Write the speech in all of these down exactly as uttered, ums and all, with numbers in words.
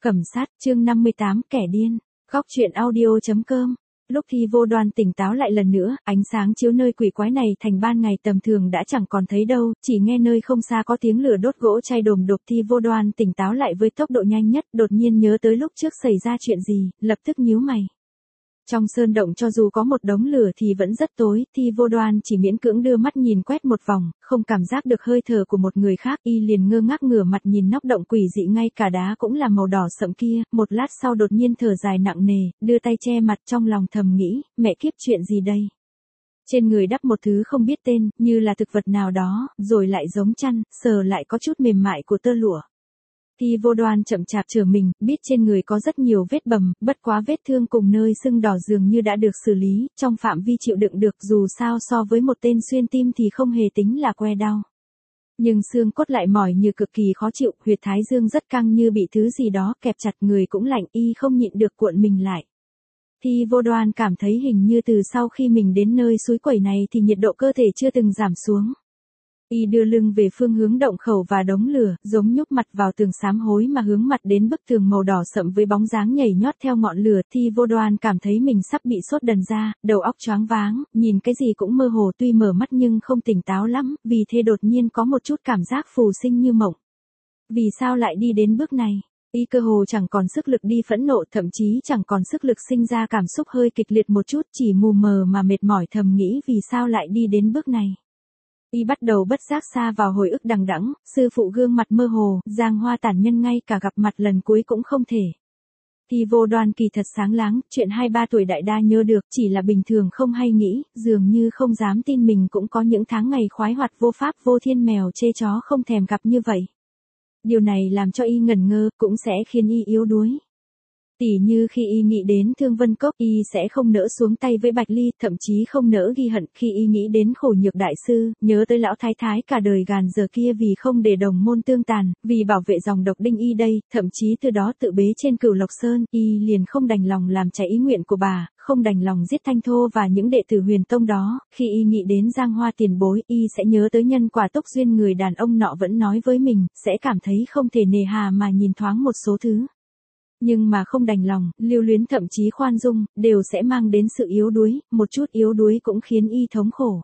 Cẩm sát, chương năm mươi tám, kẻ điên. Góc truyện audio chấm com. Lúc Thi Vô Đoan tỉnh táo lại lần nữa, ánh sáng chiếu nơi quỷ quái này thành ban ngày tầm thường đã chẳng còn thấy đâu, chỉ nghe nơi không xa có tiếng lửa đốt gỗ chay đồm đột. Thi Vô Đoan tỉnh táo lại với tốc độ nhanh nhất, đột nhiên nhớ tới lúc trước xảy ra chuyện gì, lập tức nhíu mày. Trong sơn động cho dù có một đống lửa thì vẫn rất tối, Thi Vô Đoan chỉ miễn cưỡng đưa mắt nhìn quét một vòng, không cảm giác được hơi thở của một người khác, y liền ngơ ngác ngửa mặt nhìn nóc động quỷ dị, ngay cả đá cũng là màu đỏ sậm kia, một lát sau đột nhiên thở dài nặng nề, đưa tay che mặt, trong lòng thầm nghĩ, mẹ kiếp chuyện gì đây? Trên người đắp một thứ không biết tên, như là thực vật nào đó, rồi lại giống chăn, sờ lại có chút mềm mại của tơ lụa. Thi Vô Đoan chậm chạp chở mình, biết trên người có rất nhiều vết bầm, bất quá vết thương cùng nơi sưng đỏ dường như đã được xử lý, trong phạm vi chịu đựng được, dù sao so với một tên xuyên tim thì không hề tính là que đau. Nhưng xương cốt lại mỏi như cực kỳ khó chịu, huyệt thái dương rất căng như bị thứ gì đó kẹp chặt, người cũng lạnh, y không nhịn được cuộn mình lại. Thi Vô Đoan cảm thấy hình như từ sau khi mình đến nơi suối quẩy này thì nhiệt độ cơ thể chưa từng giảm xuống. Y đưa lưng về phương hướng động khẩu và đống lửa, giống nhúc mặt vào tường sám hối mà hướng mặt đến bức tường màu đỏ sậm với bóng dáng nhảy nhót theo ngọn lửa. Thi Vô Đoan cảm thấy mình sắp bị sốt đần ra, đầu óc choáng váng, nhìn cái gì cũng mơ hồ, tuy mở mắt nhưng không tỉnh táo lắm, vì thế đột nhiên có một chút cảm giác phù sinh như mộng. Vì sao lại đi đến bước này? Y cơ hồ chẳng còn sức lực đi phẫn nộ, thậm chí chẳng còn sức lực sinh ra cảm xúc hơi kịch liệt một chút, chỉ mù mờ mà mệt mỏi thầm nghĩ vì sao lại đi đến bước này. Y bắt đầu bất giác xa vào hồi ức đằng đẵng, sư phụ gương mặt mơ hồ, giang hoa tản nhân ngay cả gặp mặt lần cuối cũng không thể. Thi Vô Đoan kỳ thật sáng láng, chuyện hai ba tuổi đại đa nhớ được, chỉ là bình thường không hay nghĩ, dường như không dám tin mình cũng có những tháng ngày khoái hoạt vô pháp vô thiên, mèo chê chó không thèm gặp như vậy. Điều này làm cho y ngẩn ngơ, cũng sẽ khiến y yếu đuối. Tỉ như khi y nghĩ đến Thương Vân Cốc, y sẽ không nỡ xuống tay với Bạch Ly, thậm chí không nỡ ghi hận. Khi y nghĩ đến Khổ Nhược đại sư, nhớ tới lão thái thái cả đời gàn giờ kia vì không để đồng môn tương tàn, vì bảo vệ dòng độc đinh y đây, thậm chí từ đó tự bế trên Cửu Lộc Sơn, y liền không đành lòng làm trái ý nguyện của bà, không đành lòng giết Thanh Thô và những đệ tử Huyền Tông đó. Khi y nghĩ đến Giang Hoa tiền bối, y sẽ nhớ tới nhân quả tốc duyên người đàn ông nọ vẫn nói với mình, sẽ cảm thấy không thể nề hà mà nhìn thoáng một số thứ. Nhưng mà không đành lòng, lưu luyến thậm chí khoan dung, đều sẽ mang đến sự yếu đuối, một chút yếu đuối cũng khiến y thống khổ.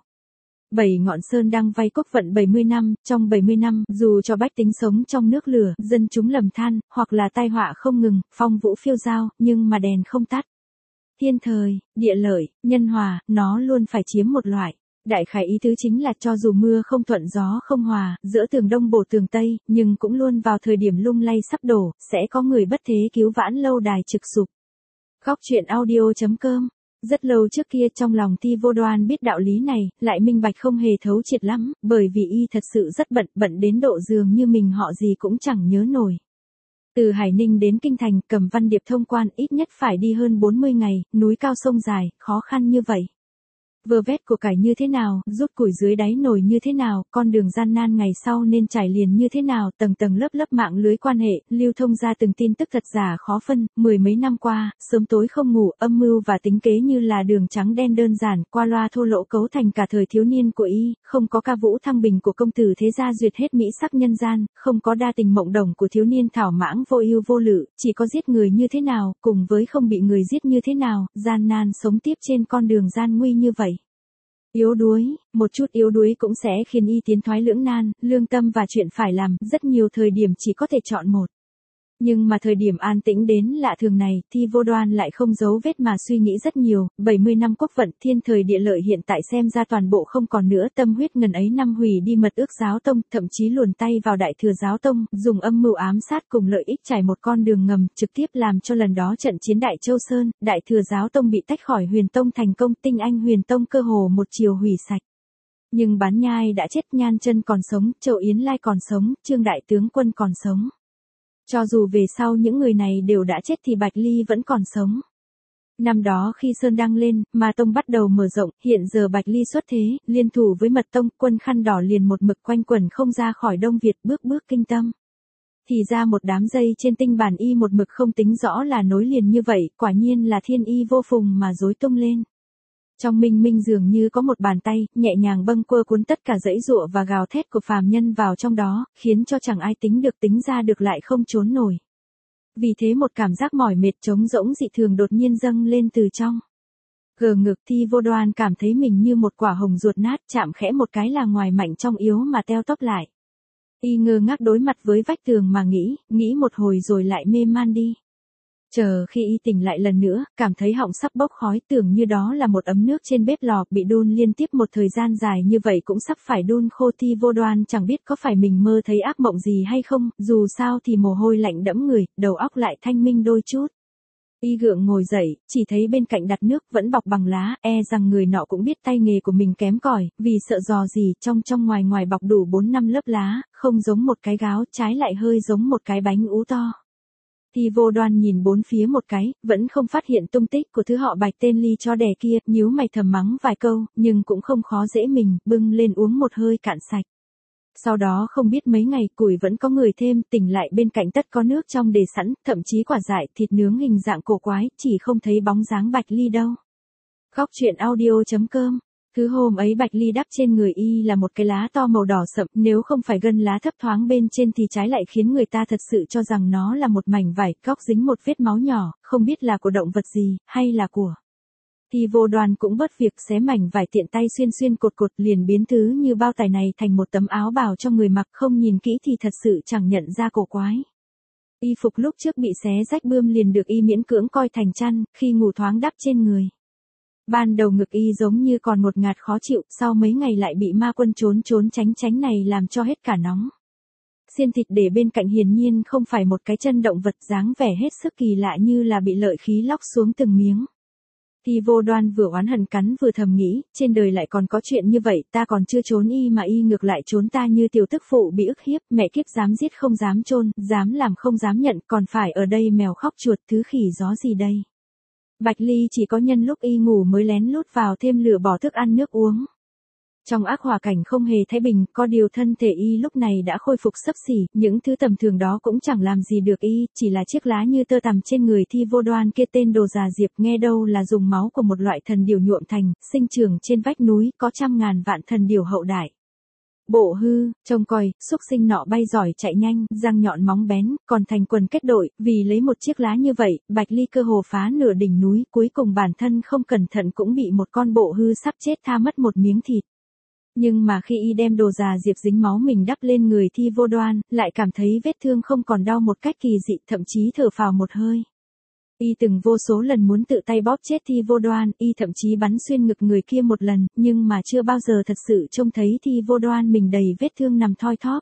Bảy ngọn sơn đang vay cốc vận bảy mươi năm, trong bảy mươi năm, dù cho bách tính sống trong nước lửa, dân chúng lầm than, hoặc là tai họa không ngừng, phong vũ phiêu dao, nhưng mà đèn không tắt. Thiên thời, địa lợi, nhân hòa, nó luôn phải chiếm một loại. Đại khái ý tứ chính là cho dù mưa không thuận gió không hòa, giữa tường đông bổ tường tây, nhưng cũng luôn vào thời điểm lung lay sắp đổ, sẽ có người bất thế cứu vãn lâu đài trực sụp. Góc truyện audio chấm com. Rất lâu trước kia trong lòng Thi Vô Đoan biết đạo lý này, lại minh bạch không hề thấu triệt lắm, bởi vì y thật sự rất bận, bận đến độ dường như mình họ gì cũng chẳng nhớ nổi. Từ Hải Ninh đến Kinh Thành, cầm văn điệp thông quan ít nhất phải đi hơn bốn mươi ngày, núi cao sông dài, khó khăn như vậy. Vơ vét của cải như thế nào, rút củi dưới đáy nồi như thế nào, con đường gian nan ngày sau nên trải liền như thế nào, tầng tầng lớp lớp mạng lưới quan hệ, lưu thông ra từng tin tức thật giả khó phân, mười mấy năm qua, sớm tối không ngủ, âm mưu và tính kế như là đường trắng đen đơn giản, qua loa thô lỗ cấu thành cả thời thiếu niên của y, không có ca vũ thăng bình của công tử thế gia duyệt hết mỹ sắc nhân gian, không có đa tình mộng đồng của thiếu niên thảo mãng vô ưu vô lự, chỉ có giết người như thế nào, cùng với không bị người giết như thế nào, gian nan sống tiếp trên con đường gian nguy như vậy. Yếu đuối, một chút yếu đuối cũng sẽ khiến y tiến thoái lưỡng nan, lương tâm và chuyện phải làm, rất nhiều thời điểm chỉ có thể chọn một. Nhưng mà thời điểm an tĩnh đến lạ thường này, Thi Vô Đoan lại không giấu vết mà suy nghĩ rất nhiều, bảy mươi năm quốc vận, thiên thời địa lợi hiện tại xem ra toàn bộ không còn nữa, tâm huyết ngần ấy năm hủy đi mật ước giáo tông, thậm chí luồn tay vào đại thừa giáo tông, dùng âm mưu ám sát cùng lợi ích trải một con đường ngầm, trực tiếp làm cho lần đó trận chiến Đại Châu Sơn, đại thừa giáo tông bị tách khỏi Huyền Tông thành công, tinh anh Huyền Tông cơ hồ một chiều hủy sạch. Nhưng Bán Nhai đã chết, Nhan Chân còn sống, Châu Yến Lai còn sống, Trương Đại Tướng Quân còn sống. Cho dù về sau những người này đều đã chết thì Bạch Ly vẫn còn sống. Năm đó khi Sơn Đăng lên, Ma Tông bắt đầu mở rộng, hiện giờ Bạch Ly xuất thế, liên thủ với Mật Tông, quân khăn đỏ liền một mực quanh quẩn không ra khỏi Đông Việt, bước bước kinh tâm. Thì ra một đám dây trên tinh bản y một mực không tính rõ là nối liền như vậy, quả nhiên là thiên y vô phùng mà rối tung lên. Trong minh minh dường như có một bàn tay, nhẹ nhàng bâng quơ cuốn tất cả dãy dụa và gào thét của phàm nhân vào trong đó, khiến cho chẳng ai tính được tính ra được lại không trốn nổi. Vì thế một cảm giác mỏi mệt trống rỗng dị thường đột nhiên dâng lên từ trong. Gờ ngực Thi Vô Đoan cảm thấy mình như một quả hồng ruột nát, chạm khẽ một cái là ngoài mạnh trong yếu mà teo tóp lại. Y ngơ ngác đối mặt với vách tường mà nghĩ, nghĩ một hồi rồi lại mê man đi. Chờ khi y tỉnh lại lần nữa, cảm thấy họng sắp bốc khói, tưởng như đó là một ấm nước trên bếp lò, bị đun liên tiếp một thời gian dài như vậy cũng sắp phải đun khô. Thi Vô Đoan chẳng biết có phải mình mơ thấy ác mộng gì hay không, dù sao thì mồ hôi lạnh đẫm người, đầu óc lại thanh minh đôi chút. Y gượng ngồi dậy, chỉ thấy bên cạnh đặt nước vẫn bọc bằng lá, e rằng người nọ cũng biết tay nghề của mình kém cỏi, vì sợ dò gì, trong trong ngoài ngoài bọc đủ bốn năm lớp lá, không giống một cái gáo, trái lại hơi giống một cái bánh ú to. Thi Vô Đoan nhìn bốn phía một cái, vẫn không phát hiện tung tích của thứ họ Bạch tên ly chó đẻ kia, nhíu mày thầm mắng vài câu, nhưng cũng không khó dễ mình, bưng lên uống một hơi cạn sạch. Sau đó không biết mấy ngày củi vẫn có người thêm, tỉnh lại bên cạnh tất có nước trong để sẵn, thậm chí quả dại, thịt nướng hình dạng cổ quái, chỉ không thấy bóng dáng Bạch Ly đâu. Góc truyện audio chấm com. Thứ hôm ấy Bạch Ly đắp trên người y là một cái lá to màu đỏ sậm, nếu không phải gân lá thấp thoáng bên trên thì trái lại khiến người ta thật sự cho rằng nó là một mảnh vải, góc dính một vết máu nhỏ, không biết là của động vật gì, hay là của. Thi Vô Đoan cũng bớt việc xé mảnh vải tiện tay xuyên xuyên cột cột, liền biến thứ như bao tải này thành một tấm áo bào cho người mặc, không nhìn kỹ thì thật sự chẳng nhận ra cổ quái. Y phục lúc trước bị xé rách bươm liền được y miễn cưỡng coi thành chăn, khi ngủ thoáng đắp trên người. Ban đầu ngực y giống như còn một ngạt khó chịu, sau mấy ngày lại bị ma quân trốn trốn tránh tránh này làm cho hết cả nóng. Xiên thịt để bên cạnh hiển nhiên không phải một cái chân động vật, dáng vẻ hết sức kỳ lạ như là bị lợi khí lóc xuống từng miếng. Thi Vô Đoan vừa oán hận cắn vừa thầm nghĩ, trên đời lại còn có chuyện như vậy, ta còn chưa trốn y mà y ngược lại trốn ta, như tiểu tức phụ bị ức hiếp, mẹ kiếp dám giết không dám chôn, dám làm không dám nhận, còn phải ở đây mèo khóc chuột, thứ khỉ gió gì đây. Bạch Ly chỉ có nhân lúc y ngủ mới lén lút vào thêm lửa bỏ thức ăn nước uống. Trong ác hỏa cảnh không hề thái bình, có điều thân thể y lúc này đã khôi phục xấp xỉ, những thứ tầm thường đó cũng chẳng làm gì được y, chỉ là chiếc lá như tơ tằm trên người Thi Vô Đoan kia tên đồ già diệp, nghe đâu là dùng máu của một loại thần điểu nhuộm thành, sinh trưởng trên vách núi, có trăm ngàn vạn thần điểu hậu đại. Bộ hư, trông coi, xúc sinh nọ bay giỏi chạy nhanh, răng nhọn móng bén, còn thành quần kết đội, vì lấy một chiếc lá như vậy, Bạch Ly cơ hồ phá nửa đỉnh núi, cuối cùng bản thân không cẩn thận cũng bị một con bộ hư sắp chết tha mất một miếng thịt. Nhưng mà khi y đem đồ già diệp dính máu mình đắp lên người Thi Vô Đoan, lại cảm thấy vết thương không còn đau một cách kỳ dị, thậm chí thở phào một hơi. Y từng vô số lần muốn tự tay bóp chết Thi Vô Đoan, y thậm chí bắn xuyên ngực người kia một lần, nhưng mà chưa bao giờ thật sự trông thấy Thi Vô Đoan mình đầy vết thương nằm thoi thóp.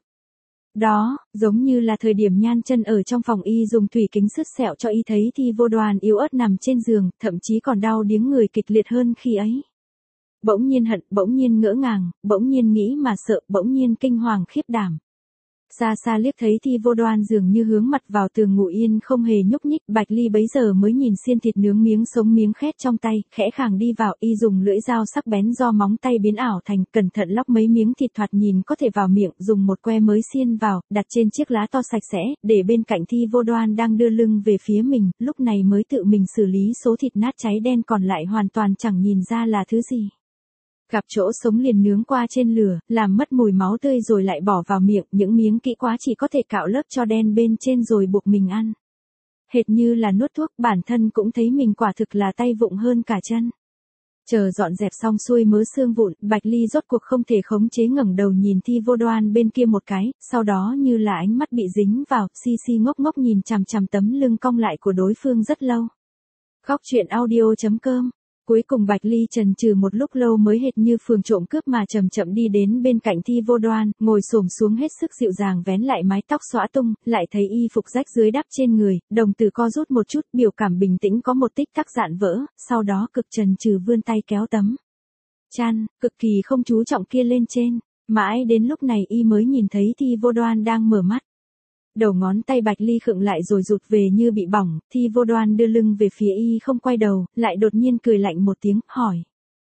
Đó, giống như là thời điểm Nhan Chân ở trong phòng y dùng thủy kính sứt sẹo cho y thấy Thi Vô Đoan yếu ớt nằm trên giường, thậm chí còn đau điếng người kịch liệt hơn khi ấy. Bỗng nhiên hận, bỗng nhiên ngỡ ngàng, bỗng nhiên nghĩ mà sợ, bỗng nhiên kinh hoàng khiếp đảm. Xa xa liếc thấy Thi Vô Đoan dường như hướng mặt vào tường ngủ yên không hề nhúc nhích, Bạch Ly bấy giờ mới nhìn xiên thịt nướng miếng sống miếng khét trong tay, khẽ khàng đi vào, y dùng lưỡi dao sắc bén do móng tay biến ảo thành, cẩn thận lóc mấy miếng thịt thoạt nhìn có thể vào miệng, dùng một que mới xiên vào, đặt trên chiếc lá to sạch sẽ, để bên cạnh Thi Vô Đoan đang đưa lưng về phía mình, lúc này mới tự mình xử lý số thịt nát cháy đen còn lại, hoàn toàn chẳng nhìn ra là thứ gì. Gặp chỗ sống liền nướng qua trên lửa, làm mất mùi máu tươi rồi lại bỏ vào miệng, những miếng kỹ quá chỉ có thể cạo lớp cho đen bên trên rồi buộc mình ăn. Hệt như là nuốt thuốc, bản thân cũng thấy mình quả thực là tay vụng hơn cả chân. Chờ dọn dẹp xong xuôi mớ xương vụn, Bạch Ly rốt cuộc không thể khống chế ngẩng đầu nhìn Thi Vô Đoan bên kia một cái, sau đó như là ánh mắt bị dính vào, si si ngốc ngốc nhìn chằm chằm tấm lưng cong lại của đối phương rất lâu. Góc truyện audio chấm com. Cuối cùng Bạch Ly chần chừ một lúc lâu mới hệt như phường trộm cướp mà chậm chậm đi đến bên cạnh Thi Vô Đoan, ngồi xổm xuống hết sức dịu dàng vén lại mái tóc xõa tung, lại thấy y phục rách dưới đắp trên người, đồng tử co rút một chút, biểu cảm bình tĩnh có một tích tắc dạn vỡ, sau đó cực chần chừ vươn tay kéo tấm chăn, cực kỳ không chú trọng kia lên trên, mãi đến lúc này y mới nhìn thấy Thi Vô Đoan đang mở mắt. Đầu ngón tay Bạch Ly khựng lại rồi rụt về như bị bỏng, Thi Vô Đoan đưa lưng về phía y không quay đầu, lại đột nhiên cười lạnh một tiếng, hỏi.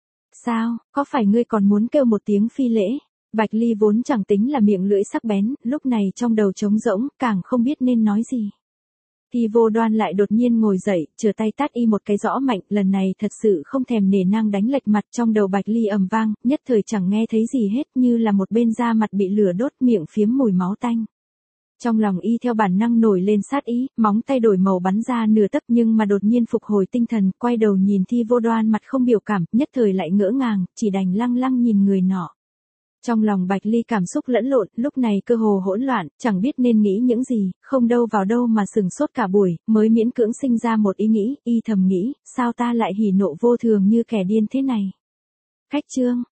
Sao, có phải ngươi còn muốn kêu một tiếng phi lễ? Bạch Ly vốn chẳng tính là miệng lưỡi sắc bén, lúc này trong đầu trống rỗng, càng không biết nên nói gì. Thi Vô Đoan lại đột nhiên ngồi dậy, trở tay tát y một cái rõ mạnh, lần này thật sự không thèm nể nang đánh lệch mặt, trong đầu Bạch Ly ầm vang, nhất thời chẳng nghe thấy gì hết, như là một bên da mặt bị lửa đốt, miệng phiếm mùi máu tanh. Trong lòng y theo bản năng nổi lên sát ý, móng tay đổi màu bắn ra nửa tấc nhưng mà đột nhiên phục hồi tinh thần, quay đầu nhìn Thi Vô Đoan mặt không biểu cảm, nhất thời lại ngỡ ngàng, chỉ đành lăng lăng nhìn người nọ. Trong lòng Bạch Ly cảm xúc lẫn lộn, lúc này cơ hồ hỗn loạn, chẳng biết nên nghĩ những gì, không đâu vào đâu mà sừng sốt cả buổi, mới miễn cưỡng sinh ra một ý nghĩ, y thầm nghĩ, sao ta lại hỉ nộ vô thường như kẻ điên thế này. Khách trương,